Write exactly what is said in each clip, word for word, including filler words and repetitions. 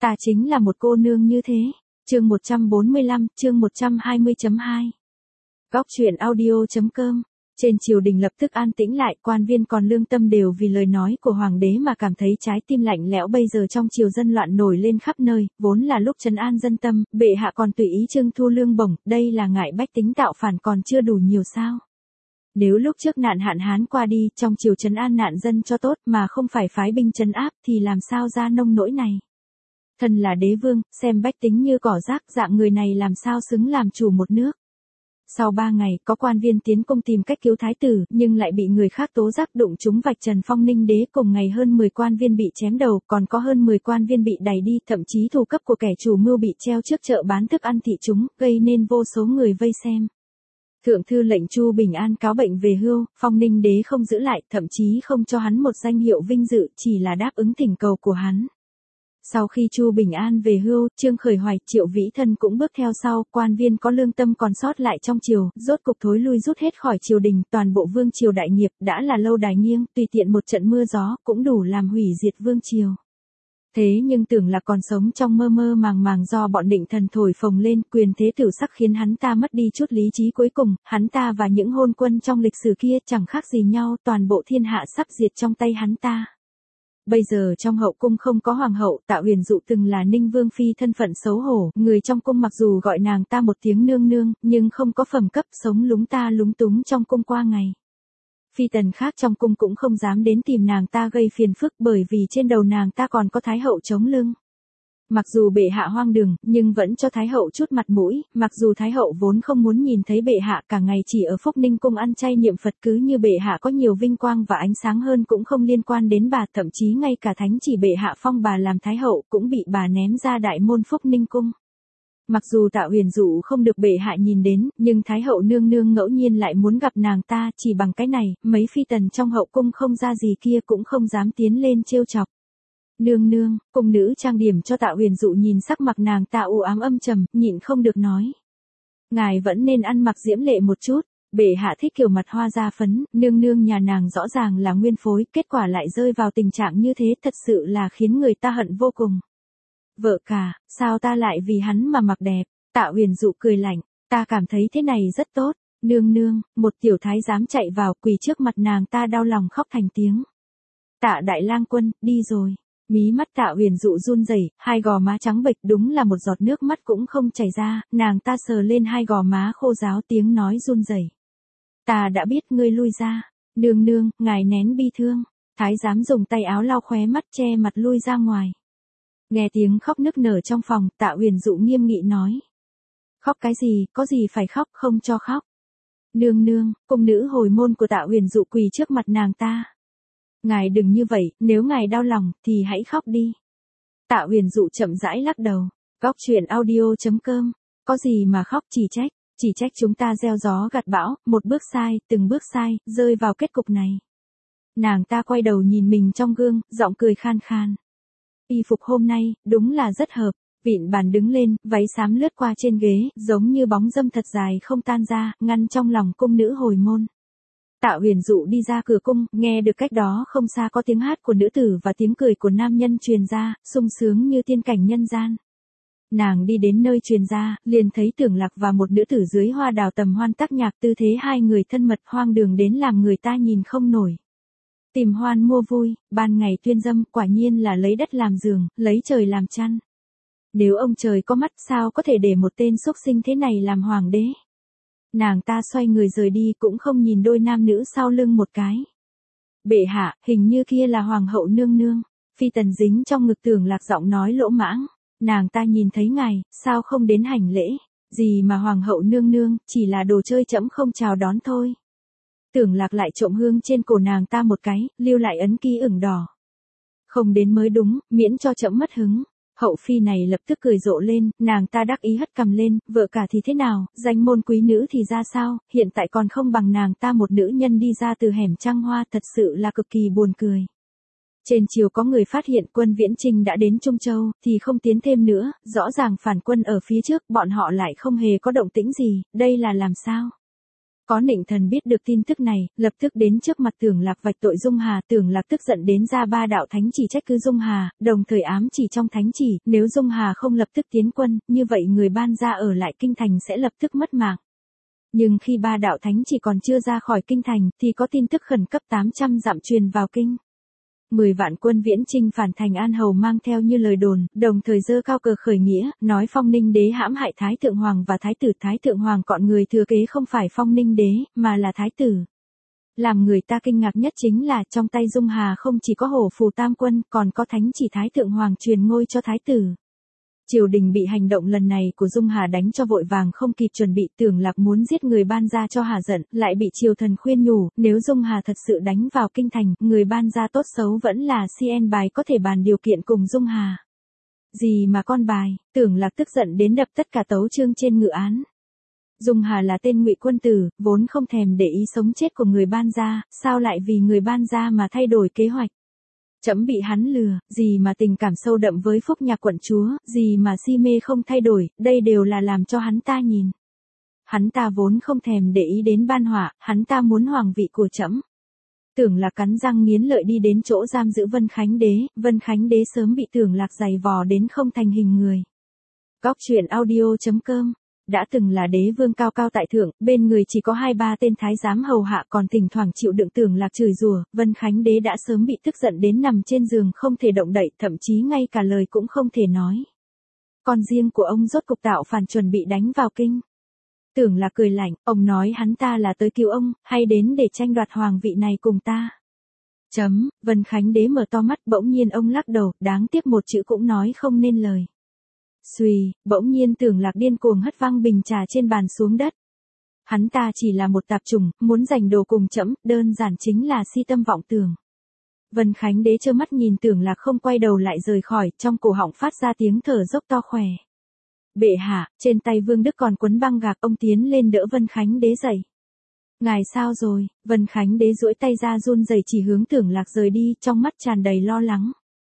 Ta chính là một cô nương như thế. Chương một trăm bốn mươi lăm, chương một trăm hai mươi chấm hai. Góc truyện audio chấm com. Trên triều đình lập tức an tĩnh lại, quan viên còn lương tâm đều vì lời nói của hoàng đế mà cảm thấy trái tim lạnh lẽo. Bây giờ trong triều dân loạn nổi lên khắp nơi, vốn là lúc trấn an dân tâm, bệ hạ còn tùy ý trưng thu lương bổng, đây là ngại bách tính tạo phản còn chưa đủ nhiều sao? Nếu lúc trước nạn hạn hán qua đi, trong triều trấn an nạn dân cho tốt mà không phải phái binh trấn áp thì làm sao ra nông nỗi này? Thần là đế vương, xem bách tính như cỏ rác, dạng người này làm sao xứng làm chủ một nước. Sau ba ngày, có quan viên tiến công tìm cách cứu thái tử, nhưng lại bị người khác tố giác đụng chúng vạch trần phong ninh đế. Cùng ngày hơn mười quan viên bị chém đầu, còn có hơn mười quan viên bị đày đi, thậm chí thủ cấp của kẻ chủ mưu bị treo trước chợ bán thức ăn thị chúng, gây nên vô số người vây xem. Thượng thư lệnh Chu Bình An cáo bệnh về hưu, phong ninh đế không giữ lại, thậm chí không cho hắn một danh hiệu vinh dự, chỉ là đáp ứng thỉnh cầu của hắn. Sau khi Chu Bình An về hưu, Trương Khởi Hoài, Triệu Vĩ Thân cũng bước theo sau, quan viên có lương tâm còn sót lại trong triều, rốt cục thối lui rút hết khỏi triều đình, toàn bộ vương triều đại nghiệp, đã là lâu đài nghiêng, tùy tiện một trận mưa gió, cũng đủ làm hủy diệt vương triều. Thế nhưng tưởng là còn sống trong mơ mơ màng màng do bọn định thần thổi phồng lên, quyền thế tử sắc khiến hắn ta mất đi chút lý trí cuối cùng, hắn ta và những hôn quân trong lịch sử kia chẳng khác gì nhau, toàn bộ thiên hạ sắp diệt trong tay hắn ta. Bây giờ trong hậu cung không có hoàng hậu, Tạ Huyền Dụ từng là Ninh Vương phi thân phận xấu hổ, người trong cung mặc dù gọi nàng ta một tiếng nương nương, nhưng không có phẩm cấp, sống lúng ta lúng túng trong cung qua ngày. Phi tần khác trong cung cũng không dám đến tìm nàng ta gây phiền phức bởi vì trên đầu nàng ta còn có thái hậu chống lưng. Mặc dù bệ hạ hoang đường, nhưng vẫn cho thái hậu chút mặt mũi, mặc dù thái hậu vốn không muốn nhìn thấy bệ hạ, cả ngày chỉ ở Phúc Ninh cung ăn chay niệm Phật, cứ như bệ hạ có nhiều vinh quang và ánh sáng hơn cũng không liên quan đến bà, thậm chí ngay cả thánh chỉ bệ hạ phong bà làm thái hậu cũng bị bà ném ra đại môn Phúc Ninh cung. Mặc dù Tạ Huyền Dụ không được bệ hạ nhìn đến, nhưng thái hậu nương nương ngẫu nhiên lại muốn gặp nàng ta, chỉ bằng cái này, mấy phi tần trong hậu cung không ra gì kia cũng không dám tiến lên trêu chọc. Nương nương, cung nữ trang điểm cho Tạ Huyền Dụ nhìn sắc mặt nàng ta u ám âm trầm, nhịn không được nói. Ngài vẫn nên ăn mặc diễm lệ một chút, bệ hạ thích kiểu mặt hoa da phấn, nương nương nhà nàng rõ ràng là nguyên phối, kết quả lại rơi vào tình trạng như thế thật sự là khiến người ta hận vô cùng. Vợ cả, sao ta lại vì hắn mà mặc đẹp? Tạ Huyền Dụ cười lạnh, ta cảm thấy thế này rất tốt. Nương nương, một tiểu thái giám chạy vào quỳ trước mặt nàng ta đau lòng khóc thành tiếng. Tạ đại lang quân, đi rồi. Mí mắt Tạ Huyền Dụ run rẩy, hai gò má trắng bệch, đúng là một giọt nước mắt cũng không chảy ra, nàng ta sờ lên hai gò má khô ráo, tiếng nói run rẩy. Ta đã biết, ngươi lui ra. Nương nương, ngài nén bi thương. Thái giám dùng tay áo lau khóe mắt che mặt lui ra ngoài. Nghe tiếng khóc nức nở trong phòng, Tạ Huyền Dụ nghiêm nghị nói. Khóc cái gì, có gì phải khóc, không cho khóc. Nương nương, cung nữ hồi môn của Tạ Huyền Dụ quỳ trước mặt nàng ta. Ngài đừng như vậy, nếu ngài đau lòng, thì hãy khóc đi. Tạ Huyền Dụ chậm rãi lắc đầu. Góc truyện audio chấm com. Có gì mà khóc, chỉ trách, chỉ trách chúng ta gieo gió gặt bão, một bước sai, từng bước sai, rơi vào kết cục này. Nàng ta quay đầu nhìn mình trong gương, giọng cười khan khan. Y phục hôm nay, đúng là rất hợp. Vịn bàn đứng lên, váy xám lướt qua trên ghế, giống như bóng dâm thật dài không tan ra, ngăn trong lòng cung nữ hồi môn. Tạ Huyền Dụ đi ra cửa cung, nghe được cách đó không xa có tiếng hát của nữ tử và tiếng cười của nam nhân truyền ra, sung sướng như tiên cảnh nhân gian. Nàng đi đến nơi truyền ra, liền thấy Tưởng Lạc và một nữ tử dưới hoa đào tầm hoan tác nhạc, tư thế hai người thân mật hoang đường đến làm người ta nhìn không nổi. Tìm hoan mua vui, ban ngày tuyên dâm, quả nhiên là lấy đất làm giường, lấy trời làm chăn. Nếu ông trời có mắt sao có thể để một tên xúc sinh thế này làm hoàng đế. Nàng ta xoay người rời đi cũng không nhìn đôi nam nữ sau lưng một cái. Bệ hạ, hình như kia là hoàng hậu nương nương. Phi tần dính trong ngực Tưởng Lạc giọng nói lỗ mãng. Nàng ta nhìn thấy ngài, sao không đến hành lễ? Gì mà hoàng hậu nương nương, chỉ là đồ chơi trẫm không chào đón thôi. Tưởng Lạc lại trộm hương trên cổ nàng ta một cái, lưu lại ấn ký ửng đỏ. Không đến mới đúng, miễn cho trẫm mất hứng. Hậu phi này lập tức cười rộ lên, nàng ta đắc ý hất cằm lên, vợ cả thì thế nào, danh môn quý nữ thì ra sao, hiện tại còn không bằng nàng ta một nữ nhân đi ra từ hẻm trăng hoa, thật sự là cực kỳ buồn cười. Trên chiều có người phát hiện quân Viễn Trinh đã đến Trung Châu, thì không tiến thêm nữa, rõ ràng phản quân ở phía trước, bọn họ lại không hề có động tĩnh gì, đây là làm sao? Có Nịnh Thần biết được tin tức này, lập tức đến trước mặt Tưởng Lạc vạch tội Dung Hà, Tưởng Lạc tức giận đến ra ba đạo thánh chỉ trách cứ Dung Hà, đồng thời ám chỉ trong thánh chỉ, nếu Dung Hà không lập tức tiến quân, như vậy người Ban gia ở lại kinh thành sẽ lập tức mất mạng. Nhưng khi ba đạo thánh chỉ còn chưa ra khỏi kinh thành, thì có tin tức khẩn cấp tám trăm dặm truyền vào kinh. Mười vạn quân viễn chinh phản thành An Hầu mang theo như lời đồn, đồng thời giơ cao cờ khởi nghĩa, nói Phong Ninh đế hãm hại Thái Thượng Hoàng và Thái tử. Thái Thượng Hoàng cọn người thừa kế không phải Phong Ninh đế, mà là Thái tử. Làm người ta kinh ngạc nhất chính là trong tay Dung Hà không chỉ có hổ phù tam quân, còn có thánh chỉ Thái Thượng Hoàng truyền ngôi cho Thái tử. Triều đình bị hành động lần này của Dung Hà đánh cho vội vàng không kịp chuẩn bị, Tưởng Lạc muốn giết người Ban gia cho hà giận, lại bị triều thần khuyên nhủ, nếu Dung Hà thật sự đánh vào kinh thành, người Ban gia tốt xấu vẫn là xê en bài có thể bàn điều kiện cùng Dung Hà. Gì mà con bài, Tưởng Lạc tức giận đến đập tất cả tấu chương trên ngự án. Dung Hà là tên ngụy quân tử, vốn không thèm để ý sống chết của người Ban gia, sao lại vì người Ban gia mà thay đổi kế hoạch. Trẫm bị hắn lừa, gì mà tình cảm sâu đậm với Phúc Nhạc quận chúa, gì mà si mê không thay đổi, đây đều là làm cho hắn ta nhìn. Hắn ta vốn không thèm để ý đến ban họa, hắn ta muốn hoàng vị của trẫm. Tưởng Lạc cắn răng nghiến lợi đi đến chỗ giam giữ Vân Khánh Đế, Vân Khánh Đế sớm bị Tưởng Lạc giày vò đến không thành hình người. Góc truyện audio chấm com. Đã từng là đế vương cao cao tại thượng, bên người chỉ có hai ba tên thái giám hầu hạ, còn thỉnh thoảng chịu đựng Tưởng Lạc chửi rủa, Vân Khánh Đế đã sớm bị tức giận đến nằm trên giường không thể động đậy, thậm chí ngay cả lời cũng không thể nói. Con riêng của ông rốt cục tạo phản chuẩn bị đánh vào kinh. Tưởng Lạc cười lạnh, ông nói hắn ta là tới cứu ông, hay đến để tranh đoạt hoàng vị này cùng ta? Chấm, Vân Khánh Đế mở to mắt, bỗng nhiên ông lắc đầu, đáng tiếc một chữ cũng nói không nên lời. Xuy, bỗng nhiên Tưởng Lạc điên cuồng hất văng bình trà trên bàn xuống đất. Hắn ta chỉ là một tạp chủng, muốn giành đồ cùng trẫm, đơn giản chính là si tâm vọng tưởng. Vân Khánh Đế trơ mắt nhìn Tưởng Lạc không quay đầu lại rời khỏi, trong cổ họng phát ra tiếng thở dốc to khỏe. Bệ hạ, trên tay Vương Đức còn quấn băng gạc, ông tiến lên đỡ Vân Khánh Đế dậy. Ngài sao rồi? Vân Khánh Đế duỗi tay ra run rẩy chỉ hướng Tưởng Lạc rời đi, trong mắt tràn đầy lo lắng.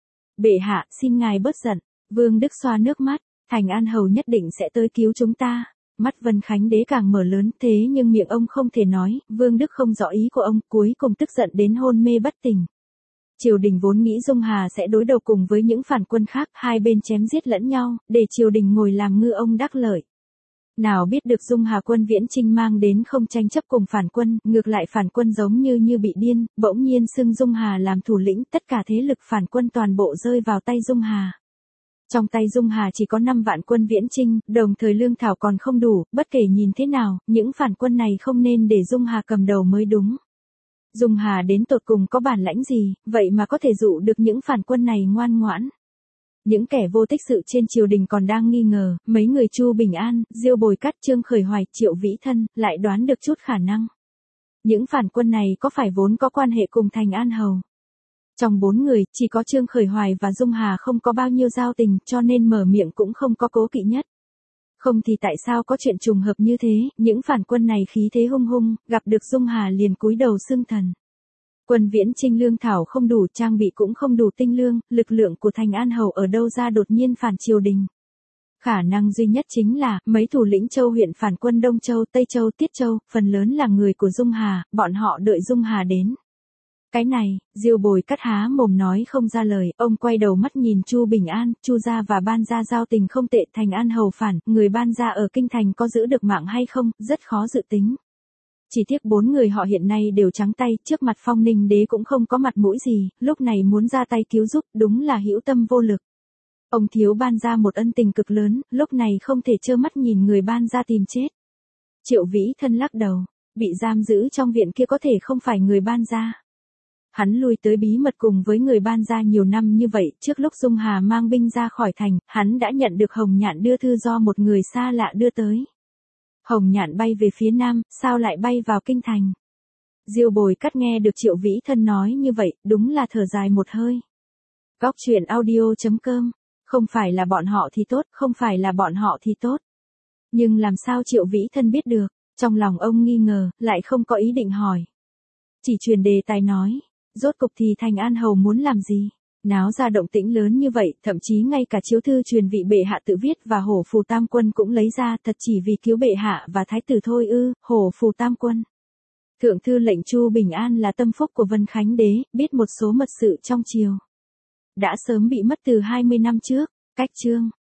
Bệ hạ, xin ngài bớt giận. Vương Đức xoa nước mắt, Thành An Hầu nhất định sẽ tới cứu chúng ta. Mắt Vân Khánh Đế càng mở lớn, thế nhưng miệng ông không thể nói, Vương Đức không rõ ý của ông, cuối cùng tức giận đến hôn mê bất tỉnh. Triều đình vốn nghĩ Dung Hà sẽ đối đầu cùng với những phản quân khác, hai bên chém giết lẫn nhau, để triều đình ngồi làm ngư ông đắc lợi. Nào biết được Dung Hà quân viễn chinh mang đến không tranh chấp cùng phản quân, ngược lại phản quân giống như như bị điên, bỗng nhiên xưng Dung Hà làm thủ lĩnh, tất cả thế lực phản quân toàn bộ rơi vào tay Dung Hà. Trong tay Dung Hà chỉ có năm vạn quân viễn chinh, đồng thời lương thảo còn không đủ, bất kể nhìn thế nào, những phản quân này không nên để Dung Hà cầm đầu mới đúng. Dung Hà đến tột cùng có bản lãnh gì, vậy mà có thể dụ được những phản quân này ngoan ngoãn. Những kẻ vô tích sự trên triều đình còn đang nghi ngờ, mấy người Chu Bình An, Diêu Bồi Cát, Trương Khởi Hoài, Triệu Vĩ Thân, lại đoán được chút khả năng. Những phản quân này có phải vốn có quan hệ cùng Thành An Hầu? Trong bốn người, chỉ có Trương Khởi Hoài và Dung Hà không có bao nhiêu giao tình, cho nên mở miệng cũng không có cố kỵ nhất. Không thì tại sao có chuyện trùng hợp như thế, những phản quân này khí thế hung hung, gặp được Dung Hà liền cúi đầu xưng thần. Quân viễn chinh lương thảo không đủ, trang bị cũng không đủ tinh lương, lực lượng của Thành An Hầu ở đâu ra đột nhiên phản triều đình. Khả năng duy nhất chính là, mấy thủ lĩnh châu huyện phản quân Đông Châu, Tây Châu, Tiết Châu, phần lớn là người của Dung Hà, bọn họ đợi Dung Hà đến. Cái này, Diêu Bồi Cát há mồm nói không ra lời, ông quay đầu mắt nhìn Chu Bình An, Chu gia và Ban gia giao tình không tệ, Thành An Hầu phản, người Ban gia ở kinh thành có giữ được mạng hay không, rất khó dự tính. Chỉ tiếc bốn người họ hiện nay đều trắng tay, trước mặt Phong Ninh đế cũng không có mặt mũi gì, lúc này muốn ra tay cứu giúp, đúng là hữu tâm vô lực. Ông thiếu Ban gia một ân tình cực lớn, lúc này không thể trơ mắt nhìn người Ban gia tìm chết. Triệu Vĩ Thân lắc đầu, bị giam giữ trong viện kia có thể không phải người Ban gia. Hắn lui tới bí mật cùng với người Ban gia nhiều năm như vậy, trước lúc Dung Hà mang binh ra khỏi thành, hắn đã nhận được Hồng Nhạn đưa thư do một người xa lạ đưa tới. Hồng Nhạn bay về phía nam, sao lại bay vào kinh thành? Diêu Bồi Cát nghe được Triệu Vĩ Thân nói như vậy, đúng là thở dài một hơi. Góc truyện audio chấm com, không phải là bọn họ thì tốt, không phải là bọn họ thì tốt. Nhưng làm sao Triệu Vĩ Thân biết được, trong lòng ông nghi ngờ, lại không có ý định hỏi. Chỉ truyền đề tài nói. Rốt cục thì Thành An Hầu muốn làm gì? Náo ra động tĩnh lớn như vậy, thậm chí ngay cả chiếu thư truyền vị bệ hạ tự viết và hổ phù tam quân cũng lấy ra, thật chỉ vì cứu bệ hạ và thái tử thôi ư, hổ phù tam quân. Thượng thư lệnh Chu Bình An là tâm phúc của Vân Khánh đế, biết một số mật sự trong triều đã sớm bị mất từ hai mươi năm trước. Cách chương